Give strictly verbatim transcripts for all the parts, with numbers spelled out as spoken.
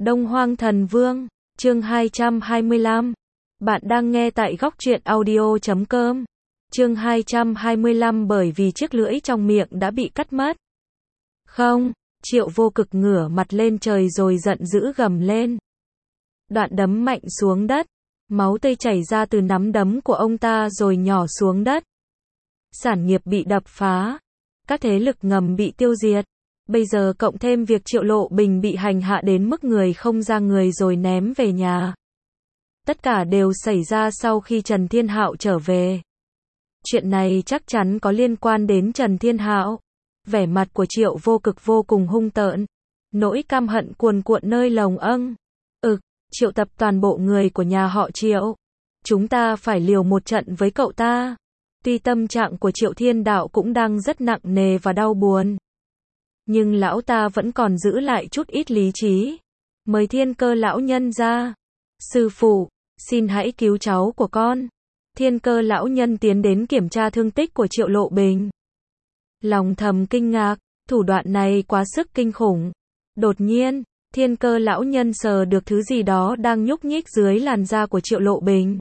Đông Hoang Thần Vương, chương hai trăm hai mươi lăm. Bạn đang nghe tại góc truyện audio chấm com. Chương hai trăm hai mươi lăm bởi vì chiếc lưỡi trong miệng đã bị cắt mất. Không, Triệu Vô Cực ngửa mặt lên trời rồi giận dữ gầm lên. Đoạn đấm mạnh xuống đất, máu tươi chảy ra từ nắm đấm của ông ta rồi nhỏ xuống đất. Sản nghiệp bị đập phá, các thế lực ngầm bị tiêu diệt. Bây giờ cộng thêm việc Triệu Lộ Bình bị hành hạ đến mức người không ra người rồi ném về nhà. Tất cả đều xảy ra sau khi Trần Thiên Hạo trở về. Chuyện này chắc chắn có liên quan đến Trần Thiên Hạo. Vẻ mặt của Triệu Vô Cực vô cùng hung tợn. Nỗi căm hận cuồn cuộn nơi lồng âng. Ực, triệu tập toàn bộ người của nhà họ Triệu. Chúng ta phải liều một trận với cậu ta. Tuy tâm trạng của Triệu Thiên Đạo cũng đang rất nặng nề và đau buồn. Nhưng lão ta vẫn còn giữ lại chút ít lý trí. Mời Thiên Cơ lão nhân ra. Sư phụ, xin hãy cứu cháu của con. Thiên Cơ lão nhân tiến đến kiểm tra thương tích của Triệu Lộ Bình. Lòng thầm kinh ngạc, thủ đoạn này quá sức kinh khủng. Đột nhiên, Thiên Cơ lão nhân sờ được thứ gì đó đang nhúc nhích dưới làn da của Triệu Lộ Bình.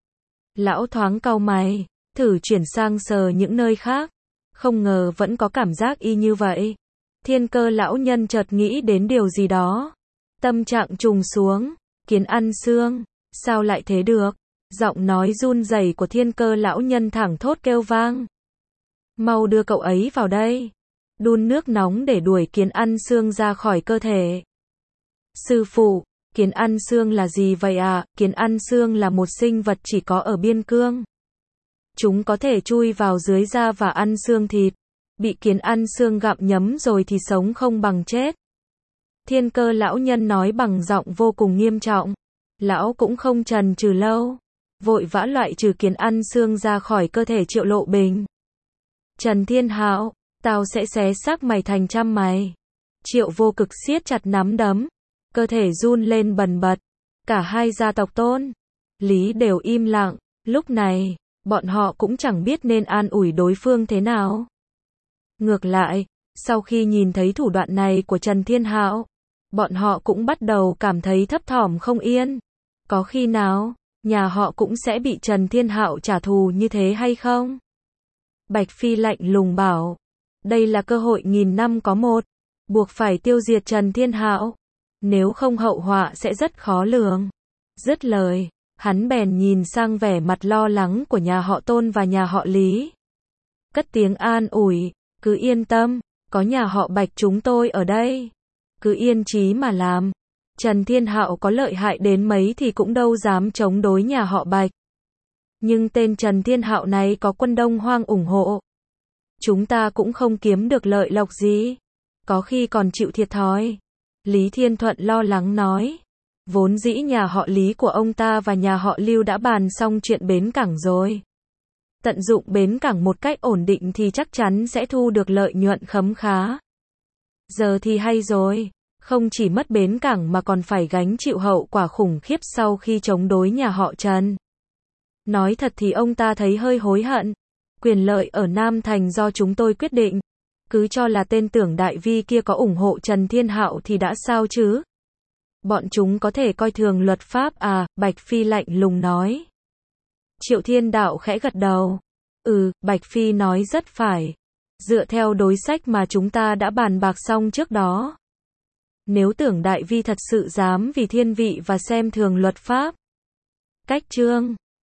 Lão thoáng cau mày, thử chuyển sang sờ những nơi khác. Không ngờ vẫn có cảm giác y như vậy. Thiên Cơ lão nhân chợt nghĩ đến điều gì đó. Tâm trạng trùng xuống, kiến ăn xương, sao lại thế được? Giọng nói run rẩy của Thiên Cơ lão nhân thẳng thốt kêu vang. Mau đưa cậu ấy vào đây. Đun nước nóng để đuổi kiến ăn xương ra khỏi cơ thể. Sư phụ, kiến ăn xương là gì vậy à? Kiến ăn xương là một sinh vật chỉ có ở biên cương. Chúng có thể chui vào dưới da và ăn xương thịt. Bị kiến ăn xương gặm nhấm rồi thì sống không bằng chết. Thiên Cơ lão nhân nói bằng giọng vô cùng nghiêm trọng. Lão cũng không chần chừ lâu, vội vã loại trừ kiến ăn xương ra khỏi cơ thể Triệu Lộ Bình. Trần Thiên Hạo, tao sẽ xé xác mày thành trăm mày. Triệu Vô Cực siết chặt nắm đấm, cơ thể run lên bần bật. Cả hai gia tộc Tôn, Lý đều im lặng. Lúc này, bọn họ cũng chẳng biết nên an ủi đối phương thế nào. Ngược lại, sau khi nhìn thấy thủ đoạn này của Trần Thiên Hạo, bọn họ cũng bắt đầu cảm thấy thấp thỏm không yên. Có khi nào, nhà họ cũng sẽ bị Trần Thiên Hạo trả thù như thế hay không? Bạch Phi lạnh lùng bảo, đây là cơ hội nghìn năm có một, buộc phải tiêu diệt Trần Thiên Hạo, nếu không hậu họa sẽ rất khó lường. Dứt lời, hắn bèn nhìn sang vẻ mặt lo lắng của nhà họ Tôn và nhà họ Lý. Cất tiếng an ủi, cứ yên tâm, có nhà họ Bạch chúng tôi ở đây. Cứ yên chí mà làm. Trần Thiên Hạo có lợi hại đến mấy thì cũng đâu dám chống đối nhà họ Bạch. Nhưng tên Trần Thiên Hạo này có quân Đông Hoang ủng hộ. Chúng ta cũng không kiếm được lợi lộc gì. Có khi còn chịu thiệt thòi. Lý Thiên Thuận lo lắng nói. Vốn dĩ nhà họ Lý của ông ta và nhà họ Lưu đã bàn xong chuyện bến cảng rồi. Tận dụng bến cảng một cách ổn định thì chắc chắn sẽ thu được lợi nhuận khấm khá. Giờ thì hay rồi, không chỉ mất bến cảng mà còn phải gánh chịu hậu quả khủng khiếp sau khi chống đối nhà họ Trần. Nói thật thì ông ta thấy hơi hối hận. Quyền lợi ở Nam Thành do chúng tôi quyết định. Cứ cho là tên Tưởng Đại Vi kia có ủng hộ Trần Thiên Hạo thì đã sao chứ? Bọn chúng có thể coi thường luật pháp à? Bạch Phi lạnh lùng nói. Triệu Thiên Đạo khẽ gật đầu. Ừ, Bạch Phi nói rất phải. Dựa theo đối sách mà chúng ta đã bàn bạc xong trước đó. Nếu Tưởng Đại Vi thật sự dám vì thiên vị và xem thường luật pháp. Cách chương